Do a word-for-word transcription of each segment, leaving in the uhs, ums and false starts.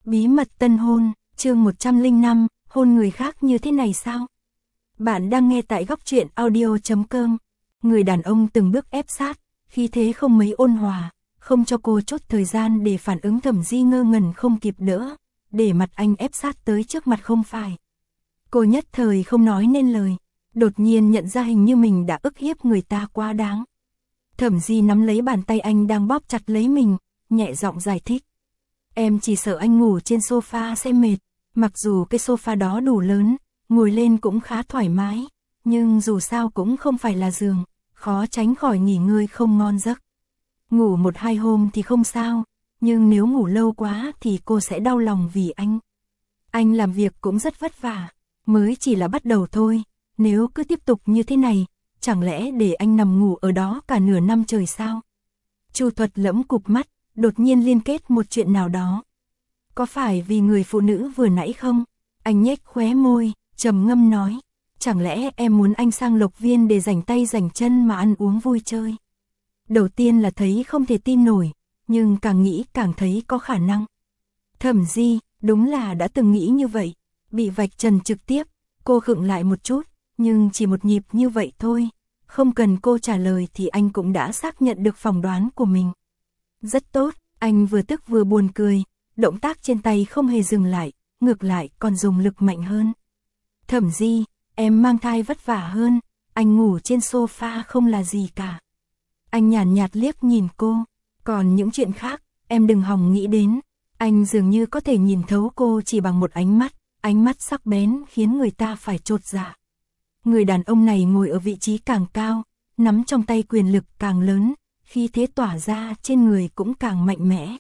Bí mật tân hôn, chương một trăm lẻ năm, hôn người khác như thế này sao? Bạn đang nghe tại góc truyện audio chấm com. Người đàn ông từng bước ép sát, khí thế không mấy ôn hòa, không cho cô chút thời gian để phản ứng. Thẩm Di ngơ ngẩn không kịp đỡ, để mặt anh ép sát tới trước mặt không phải. Cô nhất thời không nói nên lời, đột nhiên nhận ra hình như mình đã ức hiếp người ta quá đáng. Thẩm Di nắm lấy bàn tay anh đang bóp chặt lấy mình, nhẹ giọng giải thích. Em chỉ sợ anh ngủ trên sofa sẽ mệt, mặc dù cái sofa đó đủ lớn, ngồi lên cũng khá thoải mái, nhưng dù sao cũng không phải là giường, khó tránh khỏi nghỉ ngơi không ngon giấc. Ngủ một hai hôm thì không sao, nhưng nếu ngủ lâu quá thì cô sẽ đau lòng vì anh. Anh làm việc cũng rất vất vả, mới chỉ là bắt đầu thôi, nếu cứ tiếp tục như thế này, chẳng lẽ để anh nằm ngủ ở đó cả nửa năm trời sao? Chu Thuật lẫm cụp mắt, đột nhiên liên kết một chuyện nào đó. Có phải vì người phụ nữ vừa nãy không? Anh nhếch khóe môi, trầm ngâm nói. Chẳng lẽ em muốn anh sang Lộc Viên để rảnh tay rảnh chân mà ăn uống vui chơi? Đầu tiên là thấy không thể tin nổi, nhưng càng nghĩ càng thấy có khả năng. Thẩm Di, đúng là đã từng nghĩ như vậy. Bị vạch trần trực tiếp, cô khựng lại một chút, nhưng chỉ một nhịp như vậy thôi. Không cần cô trả lời thì anh cũng đã xác nhận được phỏng đoán của mình. Rất tốt, anh vừa tức vừa buồn cười, động tác trên tay không hề dừng lại, ngược lại còn dùng lực mạnh hơn. Thẩm Di, em mang thai vất vả hơn, anh ngủ trên sofa không là gì cả. Anh nhàn nhạt liếc nhìn cô, còn những chuyện khác, em đừng hòng nghĩ đến. Anh dường như có thể nhìn thấu cô chỉ bằng một ánh mắt, ánh mắt sắc bén khiến người ta phải chột dạ. Người đàn ông này ngồi ở vị trí càng cao, nắm trong tay quyền lực càng lớn, khí thế tỏa ra trên người cũng càng mạnh mẽ.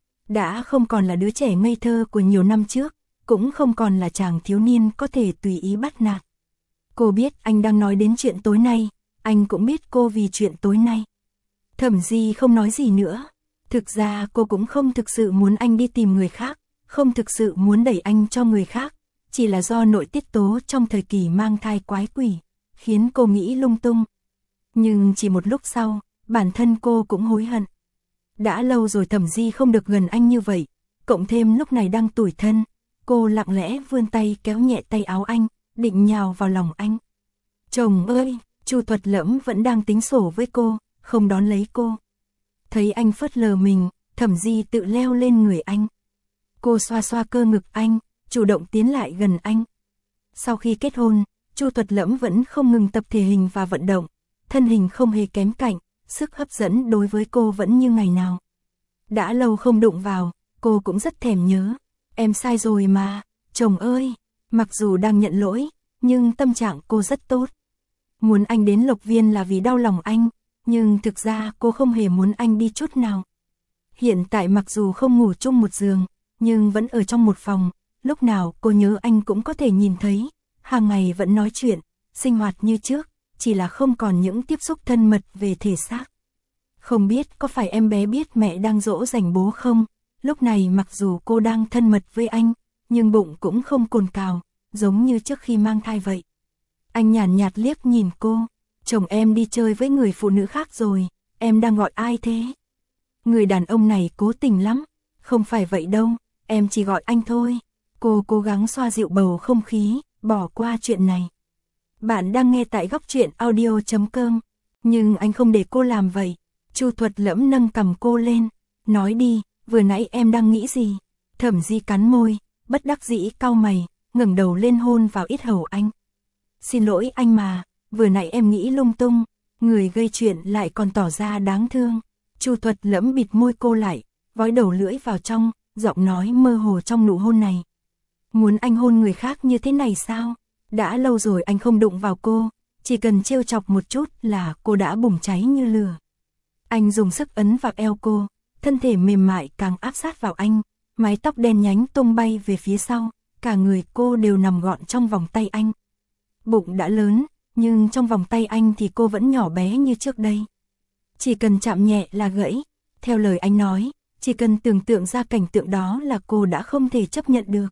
Đã không còn là đứa trẻ ngây thơ của nhiều năm trước, cũng không còn là chàng thiếu niên có thể tùy ý bắt nạt. Cô biết anh đang nói đến chuyện tối nay, anh cũng biết cô vì chuyện tối nay. Thẩm Di không nói gì nữa. Thực ra cô cũng không thực sự muốn anh đi tìm người khác, không thực sự muốn đẩy anh cho người khác, chỉ là do nội tiết tố trong thời kỳ mang thai quái quỷ, khiến cô nghĩ lung tung. Nhưng chỉ một lúc sau, bản thân cô cũng hối hận. Đã lâu rồi Thẩm Di không được gần anh như vậy, cộng thêm lúc này đang tủi thân, cô lặng lẽ vươn tay kéo nhẹ tay áo anh, định nhào vào lòng anh. Chồng ơi, Chu Thuật lẫm vẫn đang tính sổ với cô, không đón lấy cô. Thấy anh phớt lờ mình, Thẩm Di tự leo lên người anh. Cô xoa xoa cơ ngực anh, chủ động tiến lại gần anh. Sau khi kết hôn, Chu Thuật lẫm vẫn không ngừng tập thể hình và vận động, thân hình không hề kém cạnh, sức hấp dẫn đối với cô vẫn như ngày nào. Đã lâu không đụng vào, cô cũng rất thèm nhớ. Em sai rồi mà, chồng ơi. Mặc dù đang nhận lỗi, nhưng tâm trạng cô rất tốt. Muốn anh đến Lộc Viên là vì đau lòng anh, nhưng thực ra cô không hề muốn anh đi chút nào. Hiện tại mặc dù không ngủ chung một giường, nhưng vẫn ở trong một phòng, lúc nào cô nhớ anh cũng có thể nhìn thấy, hàng ngày vẫn nói chuyện, sinh hoạt như trước, chỉ là không còn những tiếp xúc thân mật về thể xác. Không biết có phải em bé biết mẹ đang dỗ dành bố không, lúc này mặc dù cô đang thân mật với anh, nhưng bụng cũng không cồn cào, giống như trước khi mang thai vậy. Anh nhàn nhạt liếc nhìn cô, chồng em đi chơi với người phụ nữ khác rồi, em đang gọi ai thế? Người đàn ông này cố tình lắm, không phải vậy đâu, em chỉ gọi anh thôi. Cô cố gắng xoa dịu bầu không khí, bỏ qua chuyện này. Bạn đang nghe tại góc truyện audio chấm com, nhưng anh không để cô làm vậy. Chu Thuật lẫm nâng cầm cô lên, nói đi, vừa nãy em đang nghĩ gì? Thẩm Di cắn môi, bất đắc dĩ cau mày, ngẩng đầu lên hôn vào yết hầu anh. Xin lỗi anh mà, vừa nãy em nghĩ lung tung, người gây chuyện lại còn tỏ ra đáng thương. Chu Thuật lẫm bịt môi cô lại, vói đầu lưỡi vào trong, giọng nói mơ hồ trong nụ hôn này. Muốn anh hôn người khác như thế này sao? Đã lâu rồi anh không đụng vào cô, chỉ cần trêu chọc một chút là cô đã bùng cháy như lửa. Anh dùng sức ấn vào eo cô, thân thể mềm mại càng áp sát vào anh, mái tóc đen nhánh tung bay về phía sau, cả người cô đều nằm gọn trong vòng tay anh. Bụng đã lớn, nhưng trong vòng tay anh thì cô vẫn nhỏ bé như trước đây. Chỉ cần chạm nhẹ là gãy, theo lời anh nói, chỉ cần tưởng tượng ra cảnh tượng đó là cô đã không thể chấp nhận được.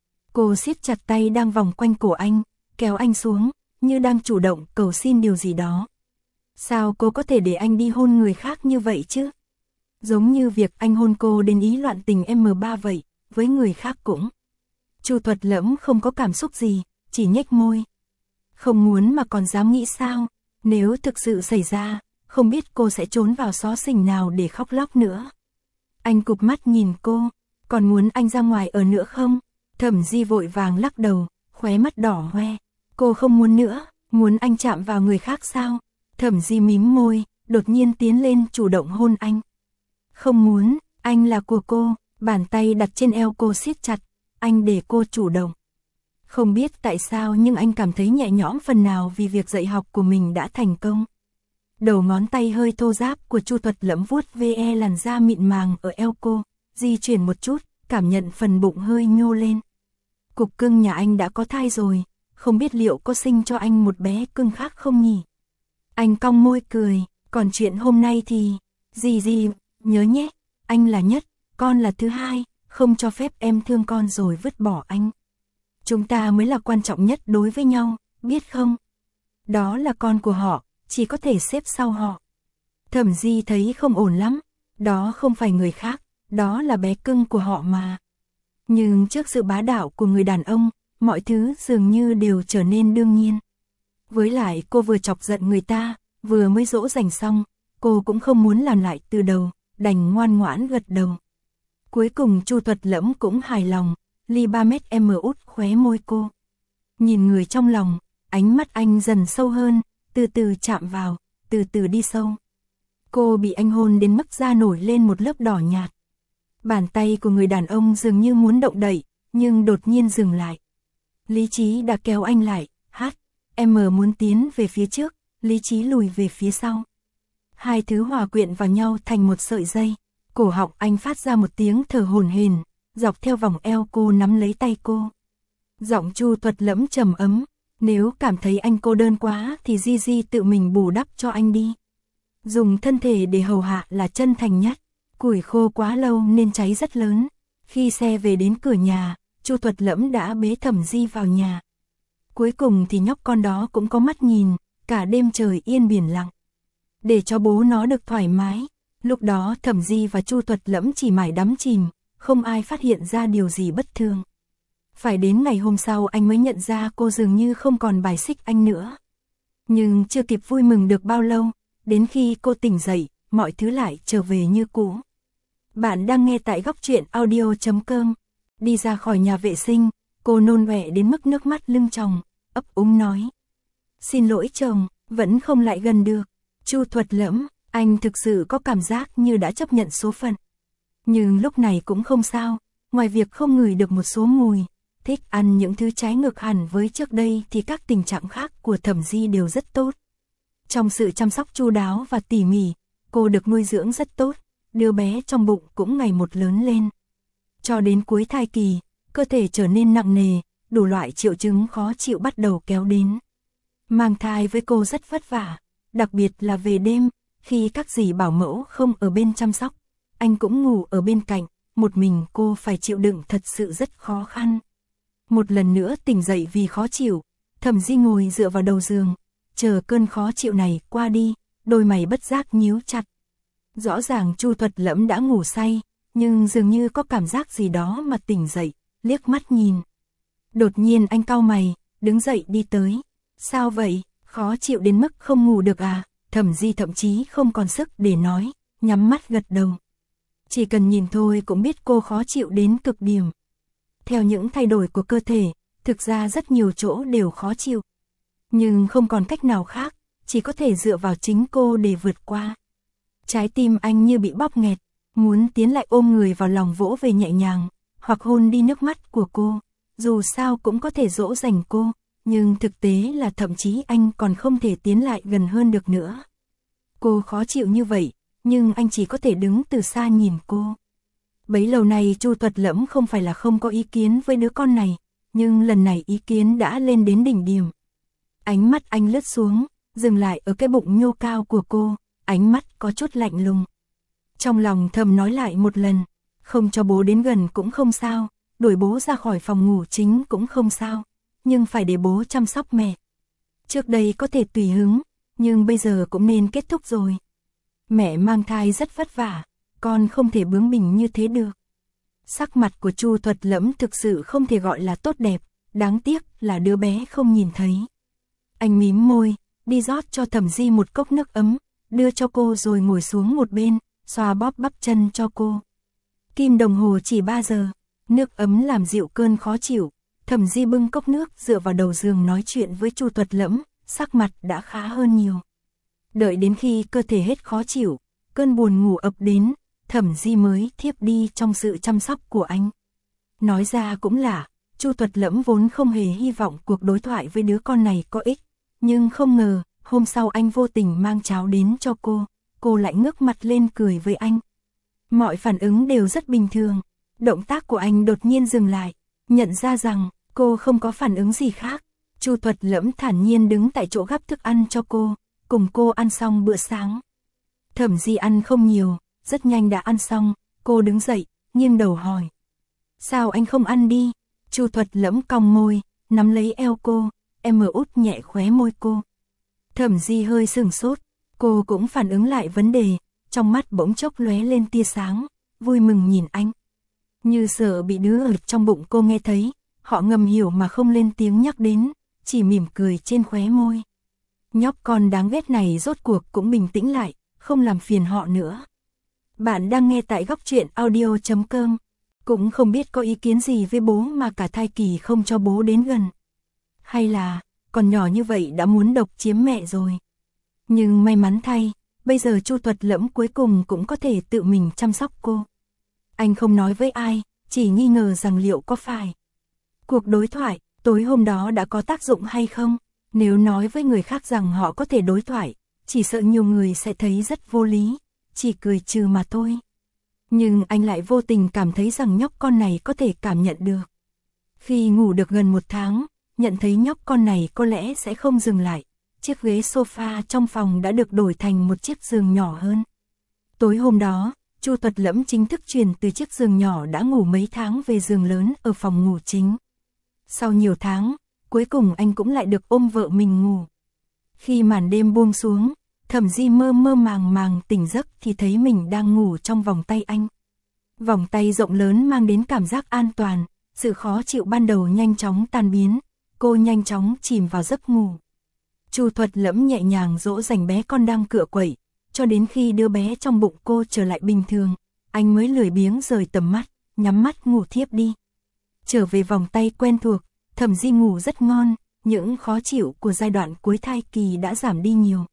Cô siết chặt tay đang vòng quanh cổ anh, kéo anh xuống, như đang chủ động cầu xin điều gì đó. Sao cô có thể để anh đi hôn người khác như vậy chứ? Giống như việc anh hôn cô đến ý loạn tình em ba vậy, với người khác cũng. Chu Thuật Lẫm không có cảm xúc gì, chỉ nhếch môi. Không muốn mà còn dám nghĩ sao, nếu thực sự xảy ra, không biết cô sẽ trốn vào xó xỉnh nào để khóc lóc nữa. Anh cụp mắt nhìn cô, còn muốn anh ra ngoài ở nữa không? Thẩm Di vội vàng lắc đầu, khóe mắt đỏ hoe. Cô không muốn nữa, muốn anh chạm vào người khác sao? Thẩm Di mím môi, đột nhiên tiến lên chủ động hôn anh. Không muốn, anh là của cô, bàn tay đặt trên eo cô siết chặt, anh để cô chủ động. Không biết tại sao nhưng anh cảm thấy nhẹ nhõm phần nào vì việc dạy học của mình đã thành công. Đầu ngón tay hơi thô ráp của Chu Thuật Lẫm vuốt ve làn da mịn màng ở eo cô, di chuyển một chút, cảm nhận phần bụng hơi nhô lên. Cục cưng nhà anh đã có thai rồi, không biết liệu có sinh cho anh một bé cưng khác không nhỉ? Anh cong môi cười, còn chuyện hôm nay thì, gì gì, nhớ nhé, anh là nhất, con là thứ hai, không cho phép em thương con rồi vứt bỏ anh. Chúng ta mới là quan trọng nhất đối với nhau, biết không? Đó là con của họ, chỉ có thể xếp sau họ. Thẩm Di thấy không ổn lắm, đó không phải người khác, đó là bé cưng của họ mà. Nhưng trước sự bá đạo của người đàn ông, mọi thứ dường như đều trở nên đương nhiên. Với lại cô vừa chọc giận người ta, vừa mới dỗ dành xong, cô cũng không muốn làm lại từ đầu, đành ngoan ngoãn gật đầu. Cuối cùng Chu Thuật Lẫm cũng hài lòng, ly ba mét em út khóe môi cô. Nhìn người trong lòng, ánh mắt anh dần sâu hơn, từ từ chạm vào, từ từ đi sâu. Cô bị anh hôn đến mức da nổi lên một lớp đỏ nhạt. Bàn tay của người đàn ông dường như muốn động đậy, nhưng đột nhiên dừng lại. Lý trí đã kéo anh lại, hát, em muốn tiến về phía trước, lý trí lùi về phía sau. Hai thứ hòa quyện vào nhau thành một sợi dây. Cổ họng anh phát ra một tiếng thở hổn hển, dọc theo vòng eo cô nắm lấy tay cô. Giọng Chu Thuật Lẫm trầm ấm, nếu cảm thấy anh cô đơn quá thì Di Di tự mình bù đắp cho anh đi. Dùng thân thể để hầu hạ là chân thành nhất. Củi khô quá lâu nên cháy rất lớn. Khi xe về đến cửa nhà, Chu Thuật Lẫm đã bế Thẩm Di vào nhà. Cuối cùng thì nhóc con đó cũng có mắt nhìn, cả đêm trời yên biển lặng. Để cho bố nó được thoải mái. Lúc đó Thẩm Di và Chu Thuật Lẫm chỉ mải đắm chìm, không ai phát hiện ra điều gì bất thường. Phải đến ngày hôm sau anh mới nhận ra cô dường như không còn bài xích anh nữa. Nhưng chưa kịp vui mừng được bao lâu, đến khi cô tỉnh dậy, mọi thứ lại trở về như cũ. Bạn đang nghe tại góc truyện audio chấm com. Đi ra khỏi nhà vệ sinh, cô nôn ọe đến mức nước mắt lưng tròng, ấp úng nói. Xin lỗi chồng, vẫn không lại gần được. Chu Thuật Lẫm, anh thực sự có cảm giác như đã chấp nhận số phận. Nhưng lúc này cũng không sao, ngoài việc không ngửi được một số mùi, thích ăn những thứ trái ngược hẳn với trước đây thì các tình trạng khác của Thẩm Di đều rất tốt. Trong sự chăm sóc chu đáo và tỉ mỉ, cô được nuôi dưỡng rất tốt, đứa bé trong bụng cũng ngày một lớn lên. Cho đến cuối thai kỳ, cơ thể trở nên nặng nề, đủ loại triệu chứng khó chịu bắt đầu kéo đến. Mang thai với cô rất vất vả, đặc biệt là về đêm, khi các dì bảo mẫu không ở bên chăm sóc, anh cũng ngủ ở bên cạnh, một mình cô phải chịu đựng thật sự rất khó khăn. Một lần nữa tỉnh dậy vì khó chịu, Thẩm Di ngồi dựa vào đầu giường, chờ cơn khó chịu này qua đi, đôi mày bất giác nhíu chặt. Rõ ràng Chu Thuật Lẫm đã ngủ say, nhưng dường như có cảm giác gì đó mà tỉnh dậy, liếc mắt nhìn. Đột nhiên anh cau mày, đứng dậy đi tới. Sao vậy, khó chịu đến mức không ngủ được à? Thẩm Di thậm chí không còn sức để nói, nhắm mắt gật đầu. Chỉ cần nhìn thôi cũng biết cô khó chịu đến cực điểm. Theo những thay đổi của cơ thể, thực ra rất nhiều chỗ đều khó chịu. Nhưng không còn cách nào khác, chỉ có thể dựa vào chính cô để vượt qua. Trái tim anh như bị bóp nghẹt, muốn tiến lại ôm người vào lòng vỗ về nhẹ nhàng, hoặc hôn đi nước mắt của cô. Dù sao cũng có thể dỗ dành cô, nhưng thực tế là thậm chí anh còn không thể tiến lại gần hơn được nữa. Cô khó chịu như vậy, nhưng anh chỉ có thể đứng từ xa nhìn cô. Bấy lâu nay Chu Thuật Lẫm không phải là không có ý kiến với đứa con này, nhưng lần này ý kiến đã lên đến đỉnh điểm. Ánh mắt anh lướt xuống, dừng lại ở cái bụng nhô cao của cô, ánh mắt có chút lạnh lùng. Trong lòng thầm nói lại một lần, không cho bố đến gần cũng không sao, đuổi bố ra khỏi phòng ngủ chính cũng không sao, nhưng phải để bố chăm sóc mẹ. Trước đây có thể tùy hứng, nhưng bây giờ cũng nên kết thúc rồi. Mẹ mang thai rất vất vả, con không thể bướng bỉnh như thế được. Sắc mặt của Chu Thuật Lẫm thực sự không thể gọi là tốt đẹp, đáng tiếc là đứa bé không nhìn thấy. Anh mím môi, đi rót cho Thẩm Di một cốc nước ấm, đưa cho cô rồi ngồi xuống một bên, xoa bóp bắp chân cho cô. Kim đồng hồ chỉ ba giờ, nước ấm làm dịu cơn khó chịu. Thẩm Di bưng cốc nước dựa vào đầu giường nói chuyện với Chu Thuật Lẫm, sắc mặt đã khá hơn nhiều. Đợi đến khi cơ thể hết khó chịu, cơn buồn ngủ ập đến, Thẩm Di mới thiếp đi trong sự chăm sóc của anh. Nói ra cũng là, Chu Thuật Lẫm vốn không hề hy vọng cuộc đối thoại với đứa con này có ích, nhưng không ngờ, hôm sau anh vô tình mang cháo đến cho cô, cô lại ngước mặt lên cười với anh. Mọi phản ứng đều rất bình thường, động tác của anh đột nhiên dừng lại, nhận ra rằng cô không có phản ứng gì khác. Chu Thuật Lẫm thản nhiên đứng tại chỗ gắp thức ăn cho cô, cùng cô ăn xong bữa sáng. Thẩm Di ăn không nhiều, rất nhanh đã ăn xong, cô đứng dậy, nghiêng đầu hỏi. Sao anh không ăn đi? Chu Thuật Lẫm cong môi, nắm lấy eo cô, em mở út nhẹ khóe môi cô. Thẩm Di hơi sửng sốt, cô cũng phản ứng lại vấn đề, trong mắt bỗng chốc lóe lên tia sáng, vui mừng nhìn anh. Như sợ bị đứa ở trong bụng cô nghe thấy, họ ngầm hiểu mà không lên tiếng nhắc đến, chỉ mỉm cười trên khóe môi. Nhóc con đáng ghét này rốt cuộc cũng bình tĩnh lại, không làm phiền họ nữa. Bạn đang nghe tại góc truyện audio chấm com. Cũng không biết có ý kiến gì với bố mà cả thai kỳ không cho bố đến gần. Hay là, còn nhỏ như vậy đã muốn độc chiếm mẹ rồi. Nhưng may mắn thay, bây giờ Chu Thuật Lẫm cuối cùng cũng có thể tự mình chăm sóc cô. Anh không nói với ai, chỉ nghi ngờ rằng liệu có phải cuộc đối thoại tối hôm đó đã có tác dụng hay không. Nếu nói với người khác rằng họ có thể đối thoại, chỉ sợ nhiều người sẽ thấy rất vô lý, chỉ cười trừ mà thôi. Nhưng anh lại vô tình cảm thấy rằng nhóc con này có thể cảm nhận được. Khi ngủ được gần một tháng, nhận thấy nhóc con này có lẽ sẽ không dừng lại. Chiếc ghế sofa trong phòng đã được đổi thành một chiếc giường nhỏ hơn. Tối hôm đó, Chu Thuật Lẫm chính thức chuyển từ chiếc giường nhỏ đã ngủ mấy tháng về giường lớn ở phòng ngủ chính. Sau nhiều tháng, cuối cùng anh cũng lại được ôm vợ mình ngủ. Khi màn đêm buông xuống, Thẩm Di mơ mơ màng màng tỉnh giấc thì thấy mình đang ngủ trong vòng tay anh. Vòng tay rộng lớn mang đến cảm giác an toàn, sự khó chịu ban đầu nhanh chóng tan biến, cô nhanh chóng chìm vào giấc ngủ. Chu Thuật Lẫm nhẹ nhàng dỗ dành bé con đang cựa quậy, cho đến khi đứa bé trong bụng cô trở lại bình thường, anh mới lười biếng rời tầm mắt, nhắm mắt ngủ thiếp đi. Trở về vòng tay quen thuộc, Thẩm Di ngủ rất ngon, những khó chịu của giai đoạn cuối thai kỳ đã giảm đi nhiều.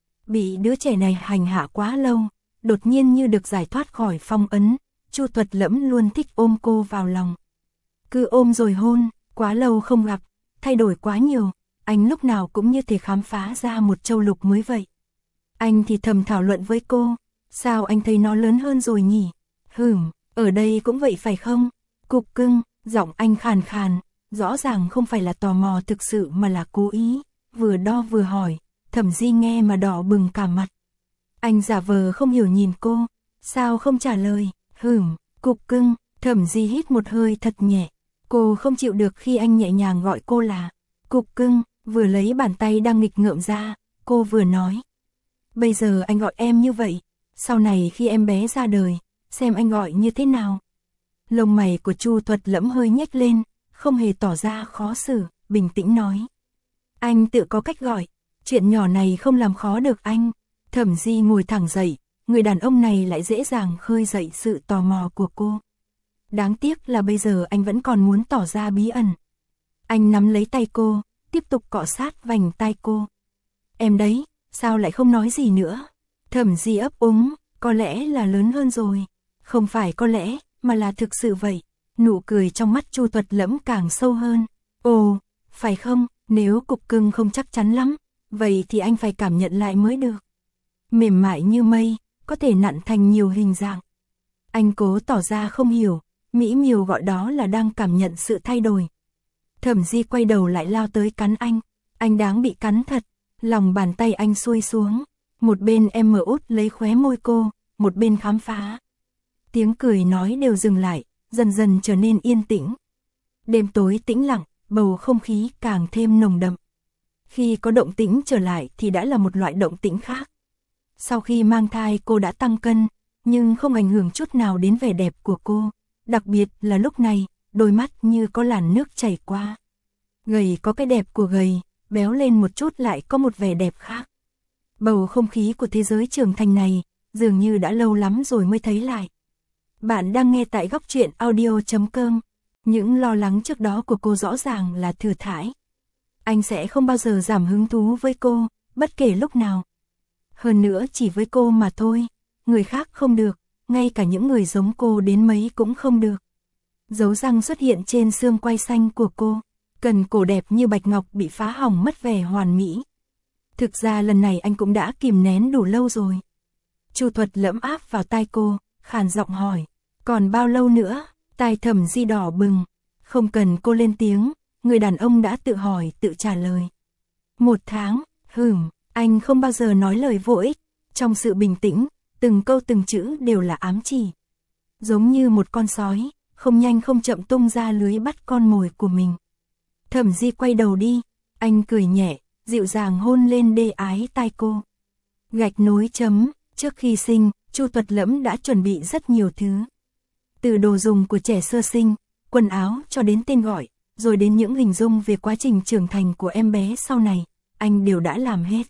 Bị đứa trẻ này hành hạ quá lâu, đột nhiên như được giải thoát khỏi phong ấn, Chu Thuật Lẫm luôn thích ôm cô vào lòng. Cứ ôm rồi hôn, quá lâu không gặp, thay đổi quá nhiều, anh lúc nào cũng như thể khám phá ra một châu lục mới vậy. Anh thì thầm thảo luận với cô, sao anh thấy nó lớn hơn rồi nhỉ? Hửm, ở đây cũng vậy phải không? Cục cưng, giọng anh khàn khàn, rõ ràng không phải là tò mò thực sự mà là cố ý, vừa đo vừa hỏi. Thẩm Di nghe mà đỏ bừng cả mặt. Anh giả vờ không hiểu nhìn cô, sao không trả lời? Hửm, cục cưng. Thẩm Di hít một hơi thật nhẹ. Cô không chịu được khi anh nhẹ nhàng gọi cô là cục cưng, vừa lấy bàn tay đang nghịch ngợm ra, cô vừa nói. Bây giờ anh gọi em như vậy, sau này khi em bé ra đời, xem anh gọi như thế nào. Lông mày của Chu Thuật Lẫm hơi nhếch lên, không hề tỏ ra khó xử, bình tĩnh nói. Anh tự có cách gọi, chuyện nhỏ này không làm khó được anh. Thẩm Di ngồi thẳng dậy, người đàn ông này lại dễ dàng khơi dậy sự tò mò của cô. Đáng tiếc là bây giờ anh vẫn còn muốn tỏ ra bí ẩn. Anh nắm lấy tay cô, tiếp tục cọ sát vành tai cô. Em đấy, sao lại không nói gì nữa? Thẩm Di ấp úng, có lẽ là lớn hơn rồi. Không phải có lẽ, mà là thực sự vậy. Nụ cười trong mắt Chu Thuật Lẫm càng sâu hơn. Ồ, phải không, nếu cục cưng không chắc chắn lắm, vậy thì anh phải cảm nhận lại mới được. Mềm mại như mây, có thể nặn thành nhiều hình dạng. Anh cố tỏ ra không hiểu, mỹ miều gọi đó là đang cảm nhận sự thay đổi. Thẩm Di quay đầu lại lao tới cắn anh. Anh đáng bị cắn thật. Lòng bàn tay anh xuôi xuống. Một bên em mở út lấy khóe môi cô, một bên khám phá. Tiếng cười nói đều dừng lại, dần dần trở nên yên tĩnh. Đêm tối tĩnh lặng, bầu không khí càng thêm nồng đậm. Khi có động tĩnh trở lại thì đã là một loại động tĩnh khác. Sau khi mang thai cô đã tăng cân, nhưng không ảnh hưởng chút nào đến vẻ đẹp của cô. đặc biệt là lúc này, đôi mắt như có làn nước chảy qua. Gầy có cái đẹp của gầy, béo lên một chút lại có một vẻ đẹp khác. Bầu không khí của thế giới trưởng thành này, dường như đã lâu lắm rồi mới thấy lại. Bạn đang nghe tại góc truyện audio chấm com. Những lo lắng trước đó của cô rõ ràng là thừa thãi. Anh sẽ không bao giờ giảm hứng thú với cô, bất kể lúc nào. Hơn nữa chỉ với cô mà thôi, người khác không được, ngay cả những người giống cô đến mấy cũng không được. Dấu răng xuất hiện trên xương quai xanh của cô, cần cổ đẹp như bạch ngọc bị phá hỏng mất vẻ hoàn mỹ. Thực ra lần này anh cũng đã kìm nén đủ lâu rồi. Chu Thuật lẫm áp vào tai cô, khàn giọng hỏi, còn bao lâu nữa? Tai Thẩm Di đỏ bừng, không cần cô lên tiếng, người đàn ông đã tự hỏi tự trả lời. Một tháng, hửm, anh không bao giờ nói lời vô ích, trong sự bình tĩnh, từng câu từng chữ đều là ám chỉ. Giống như một con sói, không nhanh không chậm tung ra lưới bắt con mồi của mình. Thẩm Di quay đầu đi, anh cười nhẹ, dịu dàng hôn lên đê ái tai cô. Gạch nối chấm, trước khi sinh, Chu Thuật Lẫm đã chuẩn bị rất nhiều thứ. Từ đồ dùng của trẻ sơ sinh, quần áo cho đến tên gọi, rồi đến những hình dung về quá trình trưởng thành của em bé sau này, anh đều đã làm hết.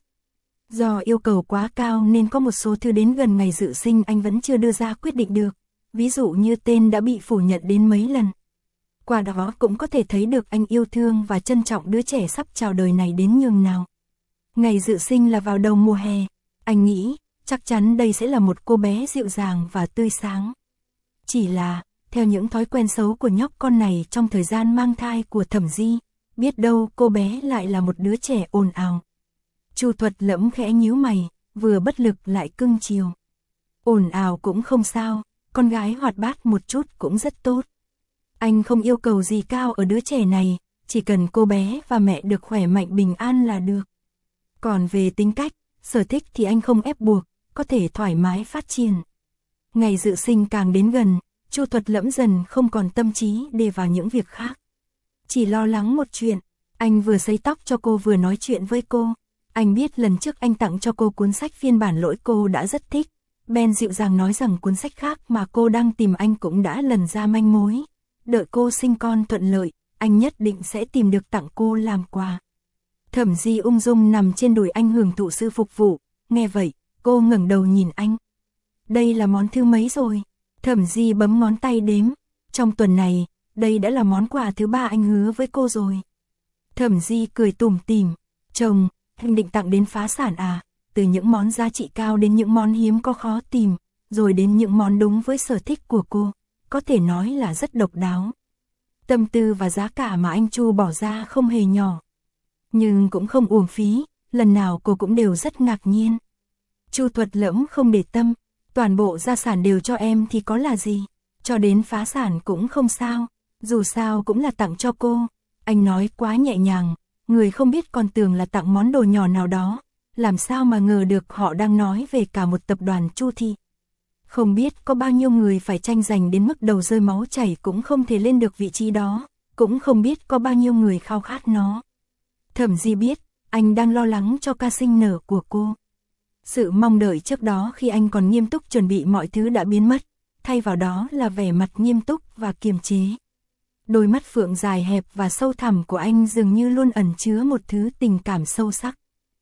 Do yêu cầu quá cao nên có một số thứ đến gần ngày dự sinh anh vẫn chưa đưa ra quyết định được, ví dụ như tên đã bị phủ nhận đến mấy lần. Qua đó cũng có thể thấy được anh yêu thương và trân trọng đứa trẻ sắp chào đời này đến nhường nào. Ngày dự sinh là vào đầu mùa hè, anh nghĩ chắc chắn đây sẽ là một cô bé dịu dàng và tươi sáng. Chỉ là, theo những thói quen xấu của nhóc con này trong thời gian mang thai của Thẩm Di, biết đâu cô bé lại là một đứa trẻ ồn ào. Chu Thuật Lẫm khẽ nhíu mày, vừa bất lực lại cưng chiều. Ồn ào cũng không sao, con gái hoạt bát một chút cũng rất tốt. Anh không yêu cầu gì cao ở đứa trẻ này, chỉ cần cô bé và mẹ được khỏe mạnh bình an là được. Còn về tính cách, sở thích thì anh không ép buộc, có thể thoải mái phát triển. Ngày dự sinh càng đến gần, Chu Thuật Lẫm dần không còn tâm trí để vào những việc khác. Chỉ lo lắng một chuyện, anh vừa sấy tóc cho cô vừa nói chuyện với cô. Anh biết lần trước anh tặng cho cô cuốn sách phiên bản lỗi cô đã rất thích. Ben dịu dàng nói rằng cuốn sách khác mà cô đang tìm anh cũng đã lần ra manh mối. Đợi cô sinh con thuận lợi, anh nhất định sẽ tìm được tặng cô làm quà. Thẩm Di ung dung nằm trên đùi anh hưởng thụ sự phục vụ, nghe vậy, cô ngẩng đầu nhìn anh. Đây là món thứ mấy rồi? Thẩm Di bấm ngón tay đếm, trong tuần này, đây đã là món quà thứ ba anh hứa với cô rồi. Thẩm Di cười tủm tỉm, chồng, anh định tặng đến phá sản à? Từ những món giá trị cao đến những món hiếm có khó tìm, rồi đến những món đúng với sở thích của cô, có thể nói là rất độc đáo. Tâm tư và giá cả mà anh Chu bỏ ra không hề nhỏ. Nhưng cũng không uổng phí, lần nào cô cũng đều rất ngạc nhiên. Chu Thuật Lẫm không để tâm, toàn bộ gia sản đều cho em thì có là gì, cho đến phá sản cũng không sao, dù sao cũng là tặng cho cô. Anh nói quá nhẹ nhàng, người không biết còn tưởng là tặng món đồ nhỏ nào đó, làm sao mà ngờ được họ đang nói về cả một tập đoàn Chu thị. Không biết có bao nhiêu người phải tranh giành đến mức đầu rơi máu chảy cũng không thể lên được vị trí đó, cũng không biết có bao nhiêu người khao khát nó. Thẩm Di biết, anh đang lo lắng cho ca sinh nở của cô. Sự mong đợi trước đó khi anh còn nghiêm túc chuẩn bị mọi thứ đã biến mất, thay vào đó là vẻ mặt nghiêm túc và kiềm chế. Đôi mắt phượng dài hẹp và sâu thẳm của anh dường như luôn ẩn chứa một thứ tình cảm sâu sắc.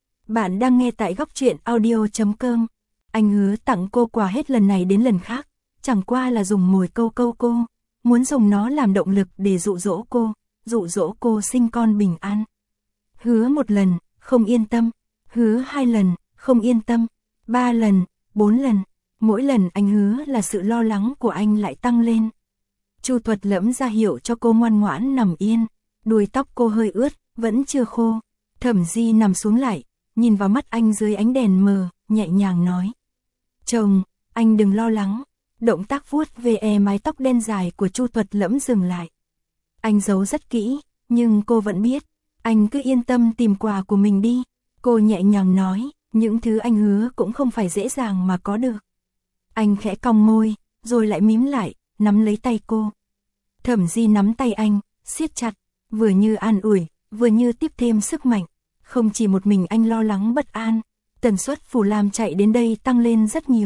Bạn đang nghe tại góc truyện audio chấm com. Anh hứa tặng cô quà hết lần này đến lần khác, chẳng qua là dùng mồi câu câu cô, muốn dùng nó làm động lực để dụ dỗ cô, dụ dỗ cô sinh con bình an. Hứa một lần, không yên tâm, hứa hai lần, không yên tâm, ba lần, bốn lần, mỗi lần anh hứa là sự lo lắng của anh lại tăng lên. Chu Thuật Lẫm ra hiệu cho cô ngoan ngoãn nằm yên, đuôi tóc cô hơi ướt, vẫn chưa khô. Thẩm Di nằm xuống lại, nhìn vào mắt anh dưới ánh đèn mờ, nhẹ nhàng nói. Chồng, anh đừng lo lắng. Động tác vuốt về e mái tóc đen dài của Chu Thuật Lẫm dừng lại. Anh giấu rất kỹ, nhưng cô vẫn biết. Anh cứ yên tâm tìm quà của mình đi. Cô nhẹ nhàng nói, những thứ anh hứa cũng không phải dễ dàng mà có được. Anh khẽ cong môi, rồi lại mím lại, nắm lấy tay cô. Thẩm Di nắm tay anh, siết chặt, vừa như an ủi, vừa như tiếp thêm sức mạnh. Không chỉ một mình anh lo lắng bất an, tần suất Phủ Lam chạy đến đây tăng lên rất nhiều.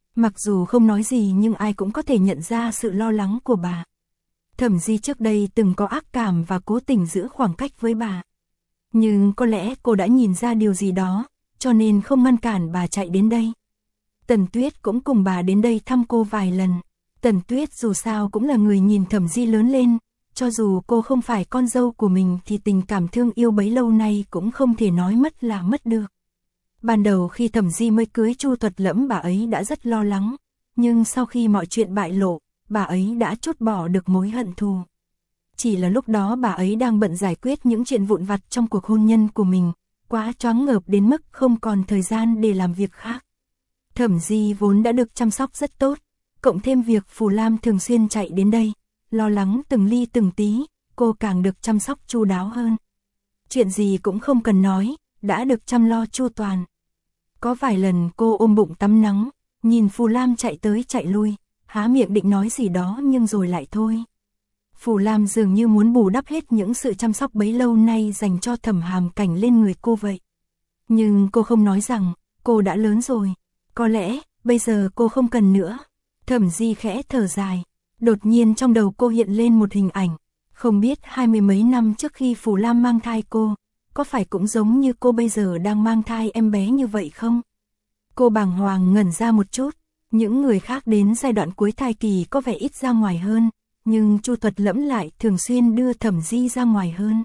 Mặc dù không nói gì nhưng ai cũng có thể nhận ra sự lo lắng của bà. Thẩm Di trước đây từng có ác cảm và cố tình giữ khoảng cách với bà. Nhưng có lẽ cô đã nhìn ra điều gì đó, cho nên không ngăn cản bà chạy đến đây. Tần Tuyết cũng cùng bà đến đây thăm cô vài lần. Tần Tuyết dù sao cũng là người nhìn Thẩm Di lớn lên, cho dù cô không phải con dâu của mình thì tình cảm thương yêu bấy lâu nay cũng không thể nói mất là mất được. Ban đầu khi Thẩm Di mới cưới Chu Thuật Lẫm bà ấy đã rất lo lắng, nhưng sau khi mọi chuyện bại lộ, bà ấy đã trút bỏ được mối hận thù. Chỉ là lúc đó bà ấy đang bận giải quyết những chuyện vụn vặt trong cuộc hôn nhân của mình, quá choáng ngợp đến mức không còn thời gian để làm việc khác. Thẩm Di vốn đã được chăm sóc rất tốt, cộng thêm việc Phù Lam thường xuyên chạy đến đây, lo lắng từng ly từng tí, cô càng được chăm sóc chu đáo hơn. Chuyện gì cũng không cần nói, đã được chăm lo chu toàn. Có vài lần cô ôm bụng tắm nắng, nhìn Phù Lam chạy tới chạy lui, há miệng định nói gì đó nhưng rồi lại thôi. Phù Lam dường như muốn bù đắp hết những sự chăm sóc bấy lâu nay dành cho Thẩm Hàm Cảnh lên người cô vậy. Nhưng cô không nói rằng, cô đã lớn rồi, có lẽ bây giờ cô không cần nữa. Thẩm Di khẽ thở dài, đột nhiên trong đầu cô hiện lên một hình ảnh, không biết hai mươi mấy năm trước khi Phù Lam mang thai cô, có phải cũng giống như cô bây giờ đang mang thai em bé như vậy không? Cô bàng hoàng ngẩn ra một chút, những người khác đến giai đoạn cuối thai kỳ có vẻ ít ra ngoài hơn, nhưng Chu Thuật Lẫm lại thường xuyên đưa Thẩm Di ra ngoài hơn.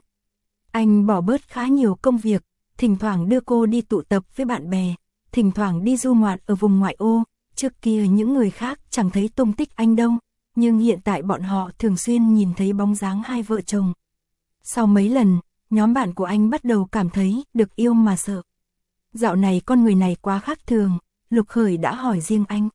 Anh bỏ bớt khá nhiều công việc, thỉnh thoảng đưa cô đi tụ tập với bạn bè, thỉnh thoảng đi du ngoạn ở vùng ngoại ô, trước kia những người khác chẳng thấy tung tích anh đâu, nhưng hiện tại bọn họ thường xuyên nhìn thấy bóng dáng hai vợ chồng. Sau mấy lần, nhóm bạn của anh bắt đầu cảm thấy được yêu mà sợ. Dạo này con người này quá khác thường, Lục Khởi đã hỏi riêng anh.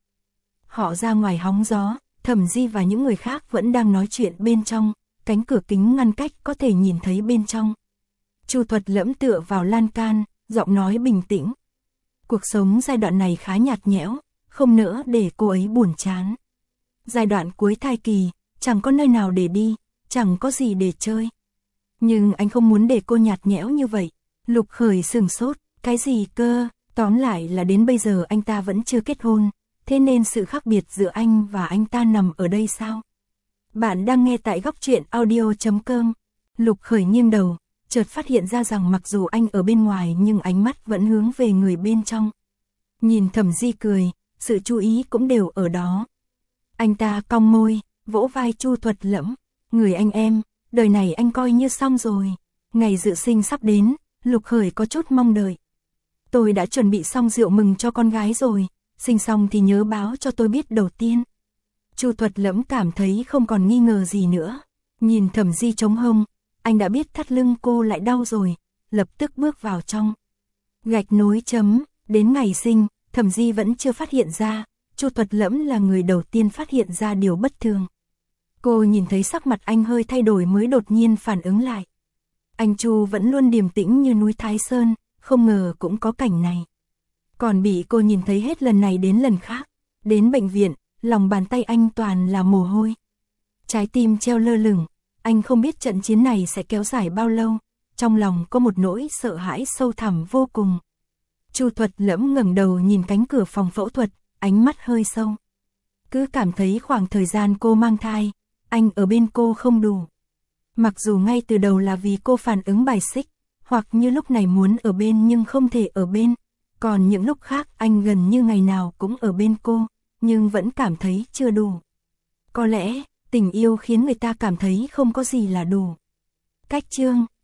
Họ ra ngoài hóng gió, Thẩm Di và những người khác vẫn đang nói chuyện bên trong, cánh cửa kính ngăn cách có thể nhìn thấy bên trong. Chu Thuật Lẫm tựa vào lan can, giọng nói bình tĩnh. Cuộc sống giai đoạn này khá nhạt nhẽo, không nỡ để cô ấy buồn chán. Giai đoạn cuối thai kỳ, chẳng có nơi nào để đi, chẳng có gì để chơi. Nhưng anh không muốn để cô nhạt nhẽo như vậy. Lục Khởi sửng sốt, cái gì cơ, tóm lại là đến bây giờ anh ta vẫn chưa kết hôn, thế nên sự khác biệt giữa anh và anh ta nằm ở đây sao? Bạn đang nghe tại góc truyện audio chấm com. Lục Khởi nghiêng đầu, chợt phát hiện ra rằng mặc dù anh ở bên ngoài nhưng ánh mắt vẫn hướng về người bên trong. Nhìn Thẩm Di cười, sự chú ý cũng đều ở đó. Anh ta cong môi, vỗ vai Chu Thuật Lẫm, người anh em, đời này anh coi như xong rồi. Ngày dự sinh sắp đến, Lục Khởi có chút mong đợi. Tôi đã chuẩn bị xong rượu mừng cho con gái rồi, sinh xong thì nhớ báo cho tôi biết đầu tiên. Chu Thuật Lẫm cảm thấy không còn nghi ngờ gì nữa. Nhìn Thẩm Di trống hông, anh đã biết thắt lưng cô lại đau rồi, lập tức bước vào trong. Gạch nối chấm, đến ngày sinh, Thẩm Di vẫn chưa phát hiện ra, Chu Thuật Lẫm là người đầu tiên phát hiện ra điều bất thường. Cô nhìn thấy sắc mặt anh hơi thay đổi mới đột nhiên phản ứng lại. Anh Chu vẫn luôn điềm tĩnh như núi Thái Sơn, không ngờ cũng có cảnh này. Còn bị cô nhìn thấy hết lần này đến lần khác. Đến bệnh viện, lòng bàn tay anh toàn là mồ hôi. Trái tim treo lơ lửng, anh không biết trận chiến này sẽ kéo dài bao lâu. Trong lòng có một nỗi sợ hãi sâu thẳm vô cùng. Chu Thuật Lẫm ngẩng đầu nhìn cánh cửa phòng phẫu thuật, ánh mắt hơi sâu. Cứ cảm thấy khoảng thời gian cô mang thai, anh ở bên cô không đủ. Mặc dù ngay từ đầu là vì cô phản ứng bài xích, hoặc như lúc này muốn ở bên nhưng không thể ở bên. Còn những lúc khác anh gần như ngày nào cũng ở bên cô, nhưng vẫn cảm thấy chưa đủ. Có lẽ, tình yêu khiến người ta cảm thấy không có gì là đủ. Cách chương